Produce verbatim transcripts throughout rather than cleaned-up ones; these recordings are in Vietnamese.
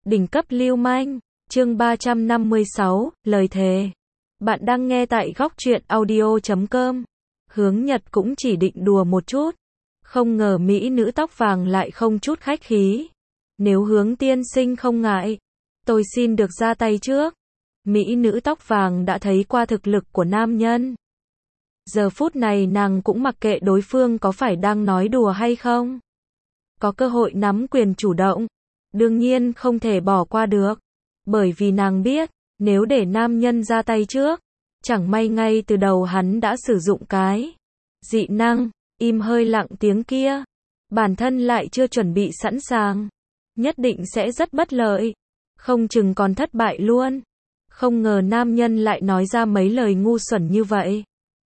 Đỉnh cấp lưu manh, chương ba trăm năm mươi sáu, lời thề. Bạn đang nghe tại góc truyện audio chấm com. Hướng Nhật cũng chỉ định đùa một chút. Không ngờ mỹ nữ tóc vàng lại không chút khách khí. Nếu Hướng tiên sinh không ngại, tôi xin được ra tay trước. Mỹ nữ tóc vàng đã thấy qua thực lực của nam nhân. Giờ phút này nàng cũng mặc kệ đối phương có phải đang nói đùa hay không. Có cơ hội nắm quyền chủ động, đương nhiên không thể bỏ qua được. Bởi vì nàng biết, nếu để nam nhân ra tay trước, chẳng may ngay từ đầu hắn đã sử dụng cái dị năng, im hơi lặng tiếng kia. Bản thân lại chưa chuẩn bị sẵn sàng, nhất định sẽ rất bất lợi, không chừng còn thất bại luôn. Không ngờ nam nhân lại nói ra mấy lời ngu xuẩn như vậy.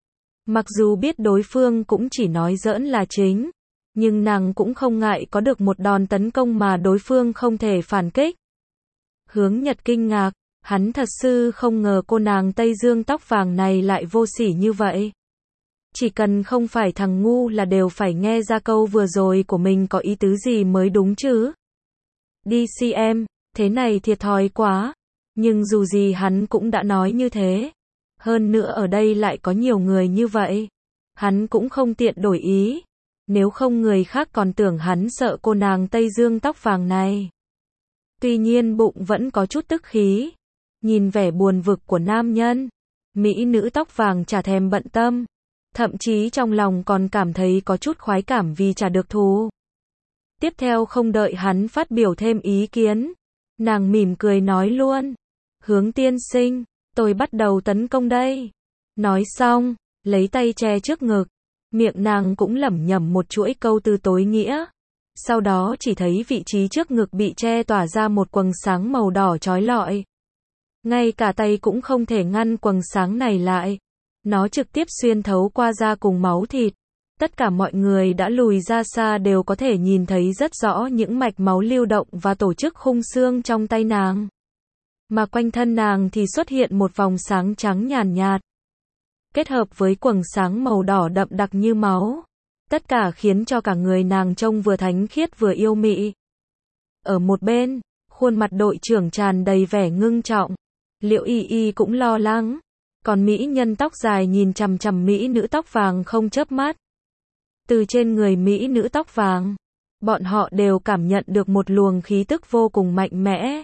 Mặc dù biết đối phương cũng chỉ nói giỡn là chính, nhưng nàng cũng không ngại có được một đòn tấn công mà đối phương không thể phản kích. Hướng Nhật kinh ngạc, hắn thật sự không ngờ cô nàng Tây Dương tóc vàng này lại vô sỉ như vậy. Chỉ cần không phải thằng ngu là đều phải nghe ra câu vừa rồi của mình có ý tứ gì mới đúng chứ. Đi xem, thế này thiệt thòi quá. Nhưng dù gì hắn cũng đã nói như thế. Hơn nữa ở đây lại có nhiều người như vậy. Hắn cũng không tiện đổi ý. Nếu không người khác còn tưởng hắn sợ cô nàng Tây Dương tóc vàng này. Tuy nhiên bụng vẫn có chút tức khí. Nhìn vẻ buồn vực của nam nhân, mỹ nữ tóc vàng chả thèm bận tâm. Thậm chí trong lòng còn cảm thấy có chút khoái cảm vì chả được thù. Tiếp theo không đợi hắn phát biểu thêm ý kiến, nàng mỉm cười nói luôn. Hướng tiên sinh, tôi bắt đầu tấn công đây. Nói xong, lấy tay che trước ngực. Miệng nàng cũng lẩm nhẩm một chuỗi câu từ tối nghĩa. Sau đó chỉ thấy vị trí trước ngực bị che tỏa ra một quầng sáng màu đỏ chói lọi. Ngay cả tay cũng không thể ngăn quầng sáng này lại. Nó trực tiếp xuyên thấu qua da cùng máu thịt. Tất cả mọi người đã lùi ra xa đều có thể nhìn thấy rất rõ những mạch máu lưu động và tổ chức khung xương trong tay nàng. Mà quanh thân nàng thì xuất hiện một vòng sáng trắng nhàn nhạt. Kết hợp với quầng sáng màu đỏ đậm đặc như máu. Tất cả khiến cho cả người nàng trông vừa thánh khiết vừa yêu mị. Ở một bên, khuôn mặt đội trưởng tràn đầy vẻ ngưng trọng. Liệu y y cũng lo lắng. Còn mỹ nhân tóc dài nhìn chằm chằm mỹ nữ tóc vàng không chớp mắt. Từ trên người mỹ nữ tóc vàng, bọn họ đều cảm nhận được một luồng khí tức vô cùng mạnh mẽ.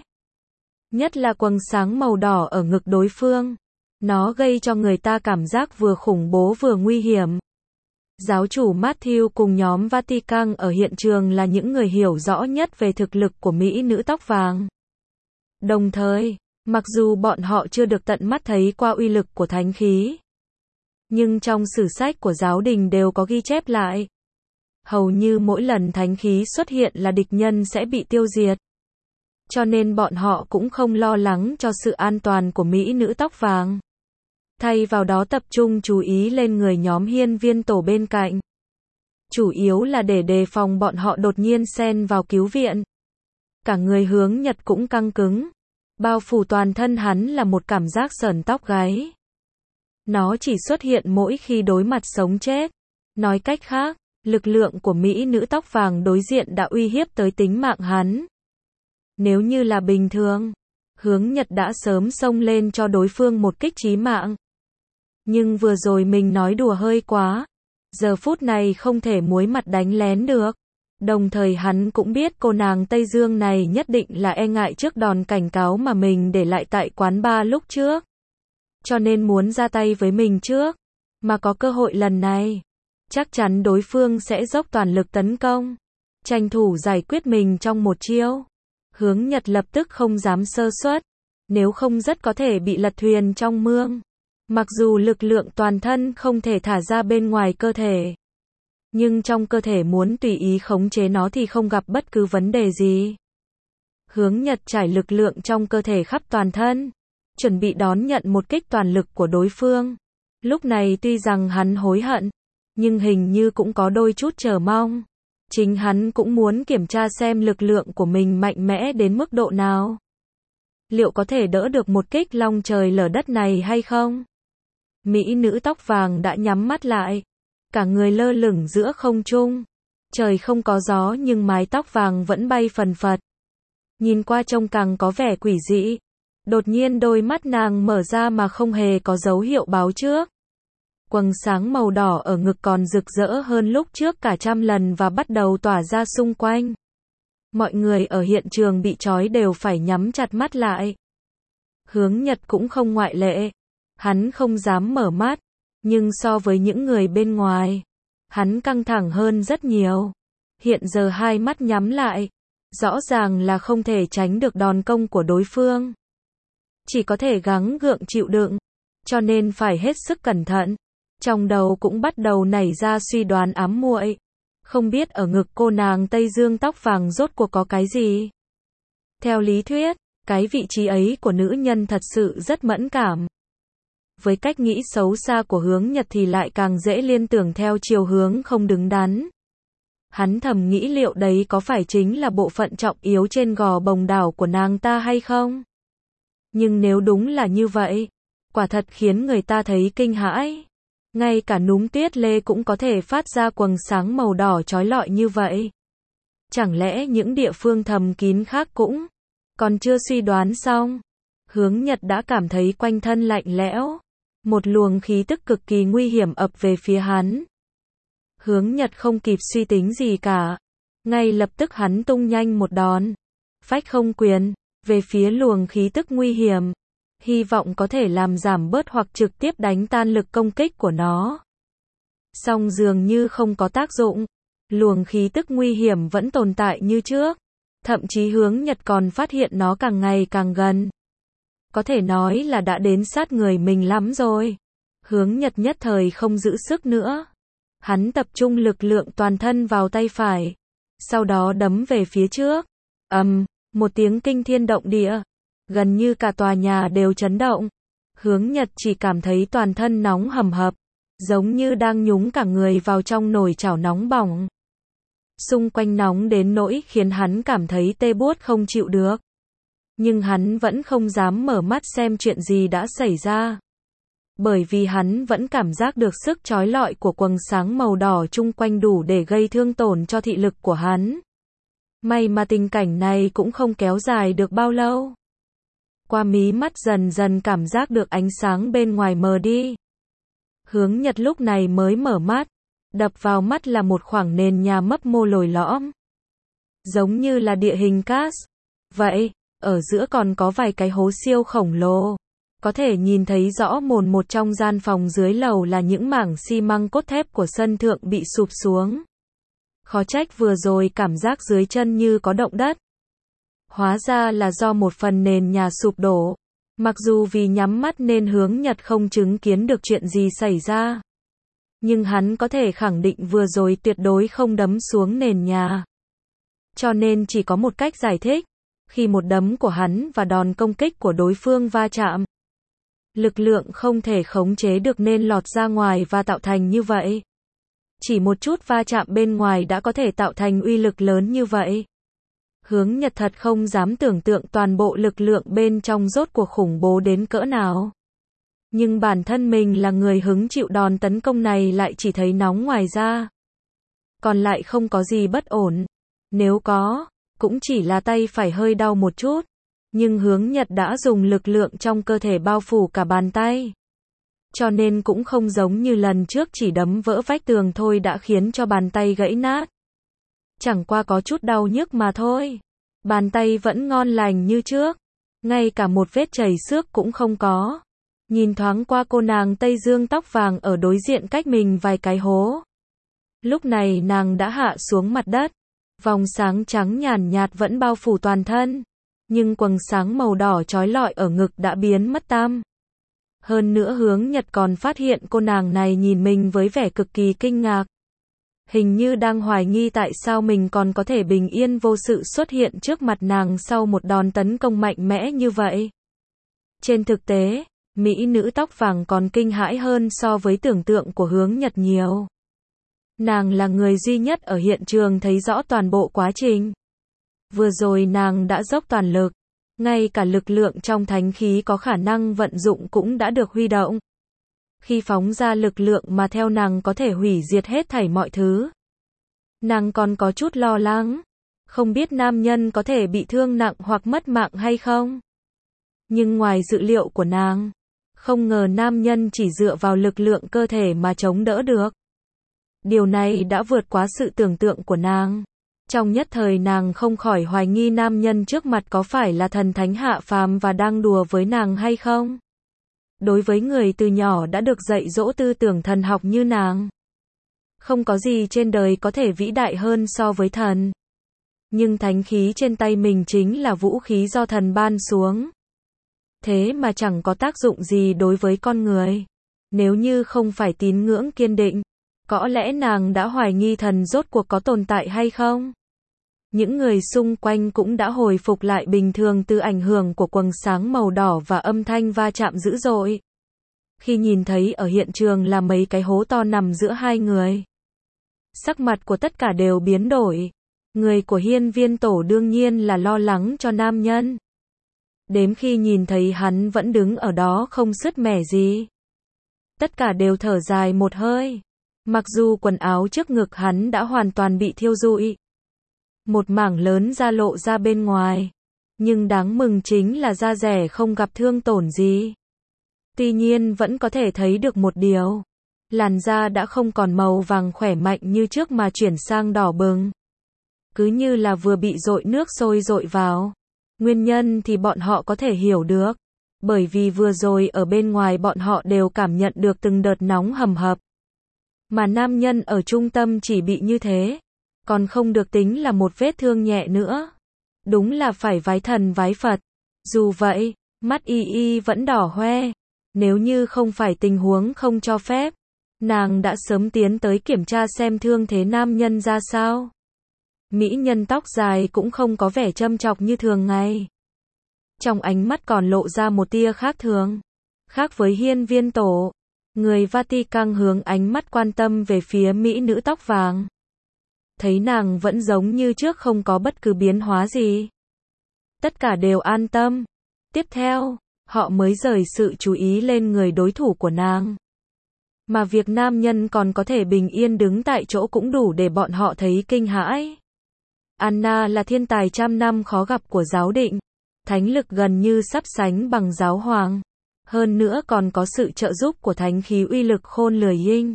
Nhất là quầng sáng màu đỏ ở ngực đối phương. Nó gây cho người ta cảm giác vừa khủng bố vừa nguy hiểm. Giáo chủ Matthew cùng nhóm Vatican ở hiện trường là những người hiểu rõ nhất về thực lực của mỹ nữ tóc vàng. Đồng thời, mặc dù bọn họ chưa được tận mắt thấy qua uy lực của thánh khí, nhưng trong sử sách của giáo đình đều có ghi chép lại. Hầu như mỗi lần thánh khí xuất hiện là địch nhân sẽ bị tiêu diệt. Cho nên bọn họ cũng không lo lắng cho sự an toàn của mỹ nữ tóc vàng. Thay vào đó tập trung chú ý lên người nhóm hiên viên tổ bên cạnh. Chủ yếu là để đề phòng bọn họ đột nhiên xen vào cứu viện. Cả người Hướng Nhật cũng căng cứng. Bao phủ toàn thân hắn là một cảm giác sởn tóc gáy. Nó chỉ xuất hiện mỗi khi đối mặt sống chết. Nói cách khác, lực lượng của mỹ nữ tóc vàng đối diện đã uy hiếp tới tính mạng hắn. Nếu như là bình thường, Hướng Nhật đã sớm xông lên cho đối phương một kích chí mạng. Nhưng vừa rồi mình nói đùa hơi quá. Giờ phút này không thể muối mặt đánh lén được. Đồng thời hắn cũng biết cô nàng Tây Dương này nhất định là e ngại trước đòn cảnh cáo mà mình để lại tại quán bar lúc trước. Cho nên muốn ra tay với mình trước. Mà có cơ hội lần này, chắc chắn đối phương sẽ dốc toàn lực tấn công. Tranh thủ giải quyết mình trong một chiêu. Hướng Nhật lập tức không dám sơ suất. Nếu không rất có thể bị lật thuyền trong mương. Mặc dù lực lượng toàn thân không thể thả ra bên ngoài cơ thể. Nhưng trong cơ thể muốn tùy ý khống chế nó thì không gặp bất cứ vấn đề gì. Hướng Nhật trải lực lượng trong cơ thể khắp toàn thân. Chuẩn bị đón nhận một kích toàn lực của đối phương. Lúc này tuy rằng hắn hối hận. Nhưng hình như cũng có đôi chút chờ mong. Chính hắn cũng muốn kiểm tra xem lực lượng của mình mạnh mẽ đến mức độ nào. Liệu có thể đỡ được một kích long trời lở đất này hay không? Mỹ nữ tóc vàng đã nhắm mắt lại. Cả người lơ lửng giữa không trung. Trời không có gió nhưng mái tóc vàng vẫn bay phần phật. nhìn qua trông càng có vẻ quỷ dị. Đột nhiên đôi mắt nàng mở ra mà không hề có dấu hiệu báo trước. Quầng sáng màu đỏ ở ngực còn rực rỡ hơn lúc trước cả trăm lần và bắt đầu tỏa ra xung quanh. Mọi người ở hiện trường bị trói đều phải nhắm chặt mắt lại. Hướng Nhật cũng không ngoại lệ. Hắn không dám mở mắt, nhưng so với những người bên ngoài, hắn căng thẳng hơn rất nhiều. Hiện giờ hai mắt nhắm lại, rõ ràng là không thể tránh được đòn công của đối phương. Chỉ có thể gắng gượng chịu đựng, cho nên phải hết sức cẩn thận. Trong đầu cũng bắt đầu nảy ra suy đoán ám muội. Không biết ở ngực cô nàng Tây Dương tóc vàng rốt cuộc có cái gì? Theo lý thuyết, cái vị trí ấy của nữ nhân thật sự rất mẫn cảm. Với cách nghĩ xấu xa của Hướng Nhật thì lại càng dễ liên tưởng theo chiều hướng không đứng đắn. Hắn thầm nghĩ liệu đấy có phải chính là bộ phận trọng yếu trên gò bồng đảo của nàng ta hay không? Nhưng nếu đúng là như vậy, quả thật khiến người ta thấy kinh hãi. Ngay cả núm tuyết lê cũng có thể phát ra quầng sáng màu đỏ chói lọi như vậy. Chẳng lẽ những địa phương thầm kín khác cũng? Còn chưa suy đoán xong, Hướng Nhật đã cảm thấy quanh thân lạnh lẽo. Một luồng khí tức cực kỳ nguy hiểm ập về phía hắn. Hướng Nhật không kịp suy tính gì cả. Ngay lập tức hắn tung nhanh một đòn. Phách không quyền, về phía luồng khí tức nguy hiểm. Hy vọng có thể làm giảm bớt hoặc trực tiếp đánh tan lực công kích của nó. Song dường như không có tác dụng. Luồng khí tức nguy hiểm vẫn tồn tại như trước. Thậm chí Hướng Nhật còn phát hiện nó càng ngày càng gần. Có thể nói là đã đến sát người mình lắm rồi. Hướng Nhật nhất thời không giữ sức nữa. Hắn tập trung lực lượng toàn thân vào tay phải. Sau đó đấm về phía trước. Ầm, um, một tiếng kinh thiên động địa. Gần như cả tòa nhà đều chấn động. Hướng Nhật chỉ cảm thấy toàn thân nóng hầm hập. Giống như đang nhúng cả người vào trong nồi chảo nóng bỏng. Xung quanh nóng đến nỗi khiến hắn cảm thấy tê buốt không chịu được. Nhưng hắn vẫn không dám mở mắt xem chuyện gì đã xảy ra. Bởi vì hắn vẫn cảm giác được sức chói lọi của quầng sáng màu đỏ chung quanh đủ để gây thương tổn cho thị lực của hắn. May mà tình cảnh này cũng không kéo dài được bao lâu. Qua mí mắt dần dần cảm giác được ánh sáng bên ngoài mờ đi. Hướng Nhật lúc này mới mở mắt. Đập vào mắt là một khoảng nền nhà mấp mô lồi lõm. Giống như là địa hình cát. Vậy, ở giữa còn có vài cái hố siêu khổng lồ. Có thể nhìn thấy rõ mồn một trong gian phòng dưới lầu là những mảng xi măng cốt thép của sân thượng bị sụp xuống. Khó trách vừa rồi cảm giác dưới chân như có động đất. Hóa ra là do một phần nền nhà sụp đổ. Mặc dù vì nhắm mắt nên Hướng Nhật không chứng kiến được chuyện gì xảy ra. Nhưng hắn có thể khẳng định vừa rồi tuyệt đối không đấm xuống nền nhà. Cho nên chỉ có một cách giải thích. Khi một đấm của hắn và đòn công kích của đối phương va chạm, lực lượng không thể khống chế được nên lọt ra ngoài và tạo thành như vậy. Chỉ một chút va chạm bên ngoài đã có thể tạo thành uy lực lớn như vậy. Hướng Nhật thật không dám tưởng tượng toàn bộ lực lượng bên trong rốt cuộc khủng bố đến cỡ nào. Nhưng bản thân mình là người hứng chịu đòn tấn công này lại chỉ thấy nóng ngoài da. Còn lại không có gì bất ổn. Nếu có, cũng chỉ là tay phải hơi đau một chút. Nhưng Hướng Nhật đã dùng lực lượng trong cơ thể bao phủ cả bàn tay. Cho nên cũng không giống như lần trước chỉ đấm vỡ vách tường thôi đã khiến cho bàn tay gãy nát. Chẳng qua có chút đau nhức mà thôi. Bàn tay vẫn ngon lành như trước. Ngay cả một vết chảy xước cũng không có. Nhìn thoáng qua cô nàng Tây Dương tóc vàng ở đối diện cách mình vài cái hố. Lúc này nàng đã hạ xuống mặt đất. Vòng sáng trắng nhàn nhạt vẫn bao phủ toàn thân. Nhưng quầng sáng màu đỏ chói lọi ở ngực đã biến mất tăm. Hơn nữa Hướng Nhật còn phát hiện cô nàng này nhìn mình với vẻ cực kỳ kinh ngạc. Hình như đang hoài nghi tại sao mình còn có thể bình yên vô sự xuất hiện trước mặt nàng sau một đòn tấn công mạnh mẽ như vậy. Trên thực tế, mỹ nữ tóc vàng còn kinh hãi hơn so với tưởng tượng của Hướng Nhật nhiều. Nàng là người duy nhất ở hiện trường thấy rõ toàn bộ quá trình. Vừa rồi nàng đã dốc toàn lực, ngay cả lực lượng trong thánh khí có khả năng vận dụng cũng đã được huy động. Khi phóng ra lực lượng mà theo nàng có thể hủy diệt hết thảy mọi thứ. Nàng còn có chút lo lắng. Không biết nam nhân có thể bị thương nặng hoặc mất mạng hay không? Nhưng ngoài dự liệu của nàng, không ngờ nam nhân chỉ dựa vào lực lượng cơ thể mà chống đỡ được. Điều này đã vượt quá sự tưởng tượng của nàng. Trong nhất thời nàng không khỏi hoài nghi nam nhân trước mặt có phải là thần thánh hạ phàm và đang đùa với nàng hay không. Đối với người từ nhỏ đã được dạy dỗ tư tưởng thần học như nàng, không có gì trên đời có thể vĩ đại hơn so với thần. Nhưng thánh khí trên tay mình chính là vũ khí do thần ban xuống. Thế mà chẳng có tác dụng gì đối với con người. Nếu như không phải tín ngưỡng kiên định, có lẽ nàng đã hoài nghi thần rốt cuộc có tồn tại hay không. Những người xung quanh cũng đã hồi phục lại bình thường từ ảnh hưởng của quầng sáng màu đỏ và âm thanh va chạm dữ dội. Khi nhìn thấy ở hiện trường là mấy cái hố to nằm giữa hai người, sắc mặt của tất cả đều biến đổi. Người của Hiên Viên Tổ đương nhiên là lo lắng cho nam nhân. Đến khi nhìn thấy hắn vẫn đứng ở đó không sứt mẻ gì, tất cả đều thở dài một hơi. Mặc dù quần áo trước ngực hắn đã hoàn toàn bị thiêu rụi, một mảng lớn da lộ ra bên ngoài, nhưng đáng mừng chính là da rẻ không gặp thương tổn gì. Tuy nhiên vẫn có thể thấy được một điều, làn da đã không còn màu vàng khỏe mạnh như trước mà chuyển sang đỏ bừng, cứ như là vừa bị dội nước sôi dội vào. Nguyên nhân thì bọn họ có thể hiểu được, bởi vì vừa rồi ở bên ngoài bọn họ đều cảm nhận được từng đợt nóng hầm hập. Mà nam nhân ở trung tâm chỉ bị như thế, còn không được tính là một vết thương nhẹ nữa. Đúng là phải vái thần vái Phật. Dù vậy, mắt y y vẫn đỏ hoe. Nếu như không phải tình huống không cho phép, nàng đã sớm tiến tới kiểm tra xem thương thế nam nhân ra sao. Mỹ nhân tóc dài cũng không có vẻ châm chọc như thường ngày. Trong ánh mắt còn lộ ra một tia khác thường. Khác với Hiên Viên Tổ, người Vatican hướng ánh mắt quan tâm về phía mỹ nữ tóc vàng. Thấy nàng vẫn giống như trước không có bất cứ biến hóa gì. Tất cả đều an tâm. Tiếp theo, họ mới rời sự chú ý lên người đối thủ của nàng. Mà việc nam nhân còn có thể bình yên đứng tại chỗ cũng đủ để bọn họ thấy kinh hãi. Anna là thiên tài trăm năm khó gặp của giáo định. Thánh lực gần như sắp sánh bằng giáo hoàng. Hơn nữa còn có sự trợ giúp của thánh khí uy lực khôn lường yinh.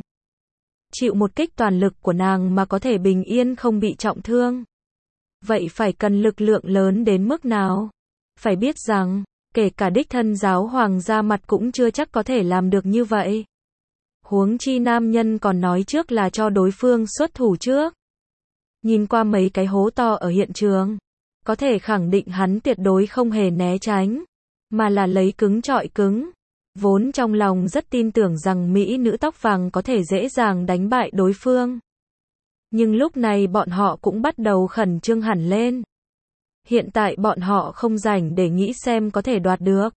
Chịu một kích toàn lực của nàng mà có thể bình yên không bị trọng thương. Vậy phải cần lực lượng lớn đến mức nào? Phải biết rằng, kể cả đích thân giáo hoàng ra mặt cũng chưa chắc có thể làm được như vậy. Huống chi nam nhân còn nói trước là cho đối phương xuất thủ trước. Nhìn qua mấy cái hố to ở hiện trường, có thể khẳng định hắn tuyệt đối không hề né tránh, mà là lấy cứng trọi cứng. Vốn trong lòng rất tin tưởng rằng mỹ nữ tóc vàng có thể dễ dàng đánh bại đối phương. Nhưng lúc này bọn họ cũng bắt đầu khẩn trương hẳn lên. Hiện tại bọn họ không rảnh để nghĩ xem có thể đoạt được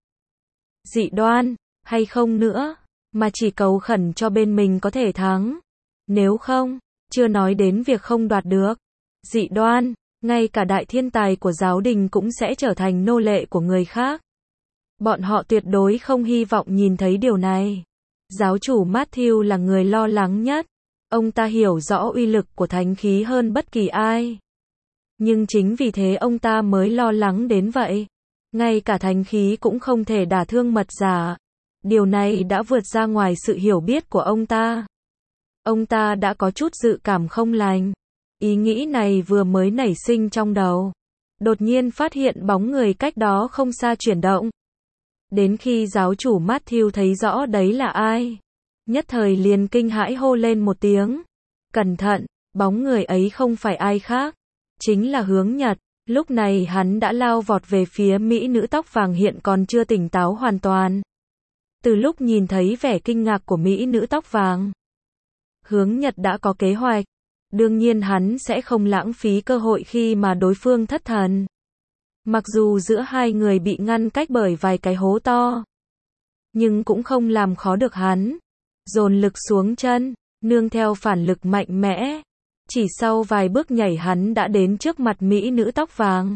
dị đoan hay không nữa, mà chỉ cầu khẩn cho bên mình có thể thắng. Nếu không, chưa nói đến việc không đoạt được dị đoan, ngay cả đại thiên tài của giáo đình cũng sẽ trở thành nô lệ của người khác. Bọn họ tuyệt đối không hy vọng nhìn thấy điều này. Giáo chủ Matthew là người lo lắng nhất. Ông ta hiểu rõ uy lực của thánh khí hơn bất kỳ ai. Nhưng chính vì thế ông ta mới lo lắng đến vậy. Ngay cả thánh khí cũng không thể đả thương mật giả. Điều này đã vượt ra ngoài sự hiểu biết của ông ta. Ông ta đã có chút dự cảm không lành. Ý nghĩ này vừa mới nảy sinh trong đầu. Đột nhiên phát hiện bóng người cách đó không xa chuyển động. Đến khi giáo chủ Matthew thấy rõ đấy là ai, nhất thời liền kinh hãi hô lên một tiếng. Cẩn thận, bóng người ấy không phải ai khác, chính là Hướng Nhật. Lúc này hắn đã lao vọt về phía mỹ nữ tóc vàng hiện còn chưa tỉnh táo hoàn toàn. Từ lúc nhìn thấy vẻ kinh ngạc của mỹ nữ tóc vàng, Hướng Nhật đã có kế hoạch. Đương nhiên hắn sẽ không lãng phí cơ hội khi mà đối phương thất thần. Mặc dù giữa hai người bị ngăn cách bởi vài cái hố to, nhưng cũng không làm khó được hắn. Dồn lực xuống chân, nương theo phản lực mạnh mẽ. Chỉ sau vài bước nhảy hắn đã đến trước mặt mỹ nữ tóc vàng.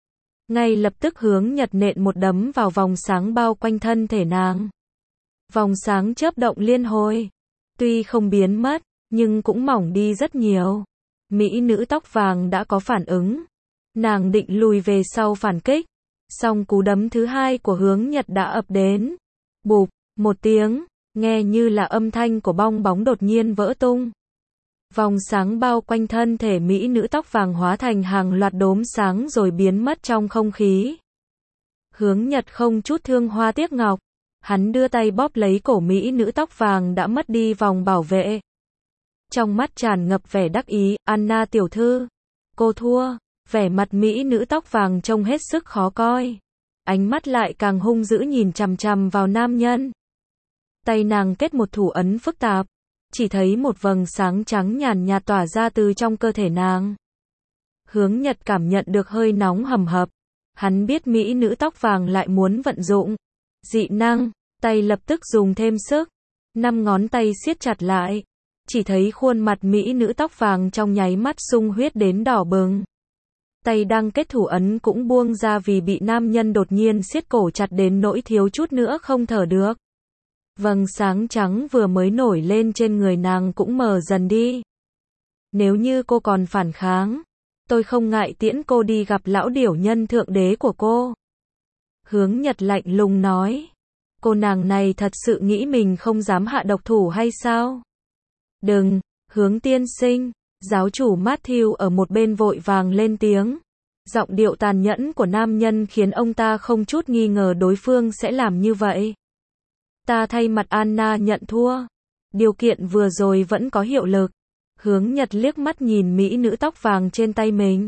Ngay lập tức Hướng Nhật nện một đấm vào vòng sáng bao quanh thân thể nàng. Vòng sáng chớp động liên hồi. Tuy không biến mất, nhưng cũng mỏng đi rất nhiều. Mỹ nữ tóc vàng đã có phản ứng. Nàng định lùi về sau phản kích, song cú đấm thứ hai của Hướng Nhật đã ập đến. Bụp, một tiếng, nghe như là âm thanh của bong bóng đột nhiên vỡ tung. Vòng sáng bao quanh thân thể mỹ nữ tóc vàng hóa thành hàng loạt đốm sáng rồi biến mất trong không khí. Hướng Nhật không chút thương hoa tiếc ngọc, hắn đưa tay bóp lấy cổ mỹ nữ tóc vàng đã mất đi vòng bảo vệ. Trong mắt tràn ngập vẻ đắc ý, Anna tiểu thư, cô thua. Vẻ mặt mỹ nữ tóc vàng trông hết sức khó coi. Ánh mắt lại càng hung dữ nhìn chằm chằm vào nam nhân. Tay nàng kết một thủ ấn phức tạp, chỉ thấy một vầng sáng trắng nhàn nhạt tỏa ra từ trong cơ thể nàng. Hướng Nhật cảm nhận được hơi nóng hầm hập. Hắn biết mỹ nữ tóc vàng lại muốn vận dụng dị năng, tay lập tức dùng thêm sức. Năm ngón tay siết chặt lại. Chỉ thấy khuôn mặt mỹ nữ tóc vàng trong nháy mắt sung huyết đến đỏ bừng. Tay đang kết thủ ấn cũng buông ra vì bị nam nhân đột nhiên siết cổ chặt đến nỗi thiếu chút nữa không thở được. Vầng sáng trắng vừa mới nổi lên trên người nàng cũng mờ dần đi. Nếu như cô còn phản kháng, tôi không ngại tiễn cô đi gặp lão điểu nhân thượng đế của cô. Hướng Nhật lạnh lùng nói. Cô nàng này thật sự nghĩ mình không dám hạ độc thủ hay sao? Đừng, Hướng tiên sinh. Giáo chủ Matthew ở một bên vội vàng lên tiếng. Giọng điệu tàn nhẫn của nam nhân khiến ông ta không chút nghi ngờ đối phương sẽ làm như vậy. Ta thay mặt Anna nhận thua. Điều kiện vừa rồi vẫn có hiệu lực. Hướng Nhật liếc mắt nhìn mỹ nữ tóc vàng trên tay mình.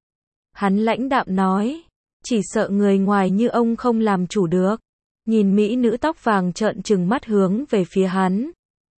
Hắn lãnh đạm nói. Chỉ sợ người ngoài như ông không làm chủ được. Nhìn mỹ nữ tóc vàng trợn trừng mắt hướng về phía hắn.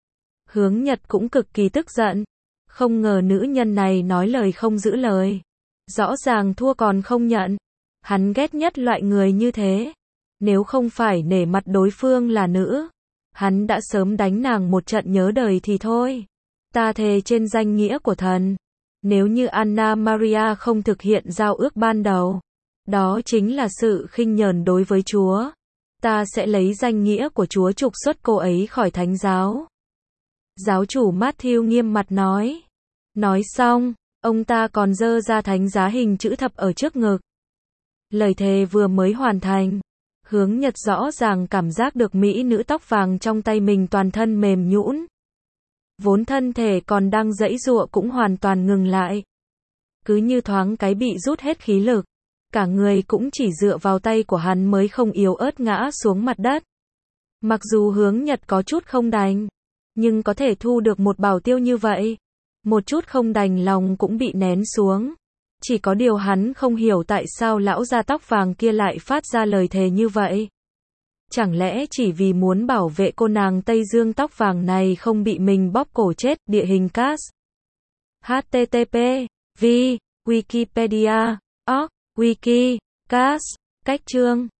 Hướng Nhật cũng cực kỳ tức giận. Không ngờ nữ nhân này nói lời không giữ lời. Rõ ràng thua còn không nhận. Hắn ghét nhất loại người như thế. Nếu không phải nể mặt đối phương là nữ, hắn đã sớm đánh nàng một trận nhớ đời thì thôi. Ta thề trên danh nghĩa của thần, nếu như Anna Maria không thực hiện giao ước ban đầu, đó chính là sự khinh nhờn đối với Chúa. Ta sẽ lấy danh nghĩa của Chúa trục xuất cô ấy khỏi thánh giáo. Giáo chủ Matthew nghiêm mặt nói. Nói xong, ông ta còn giơ ra thánh giá hình chữ thập ở trước ngực. Lời thề vừa mới hoàn thành, Hướng Nhật rõ ràng cảm giác được mỹ nữ tóc vàng trong tay mình toàn thân mềm nhũn. Vốn thân thể còn đang giãy giụa cũng hoàn toàn ngừng lại. Cứ như thoáng cái bị rút hết khí lực. Cả người cũng chỉ dựa vào tay của hắn mới không yếu ớt ngã xuống mặt đất. Mặc dù Hướng Nhật có chút không đành, nhưng có thể thu được một bảo tiêu như vậy. Một chút không đành lòng cũng bị nén xuống. Chỉ có điều hắn không hiểu tại sao lão da tóc vàng kia lại phát ra lời thề như vậy. Chẳng lẽ chỉ vì muốn bảo vệ cô nàng Tây Dương tóc vàng này không bị mình bóp cổ chết. Địa hình cast. H T T P V Wikipedia org Wiki cast cách chương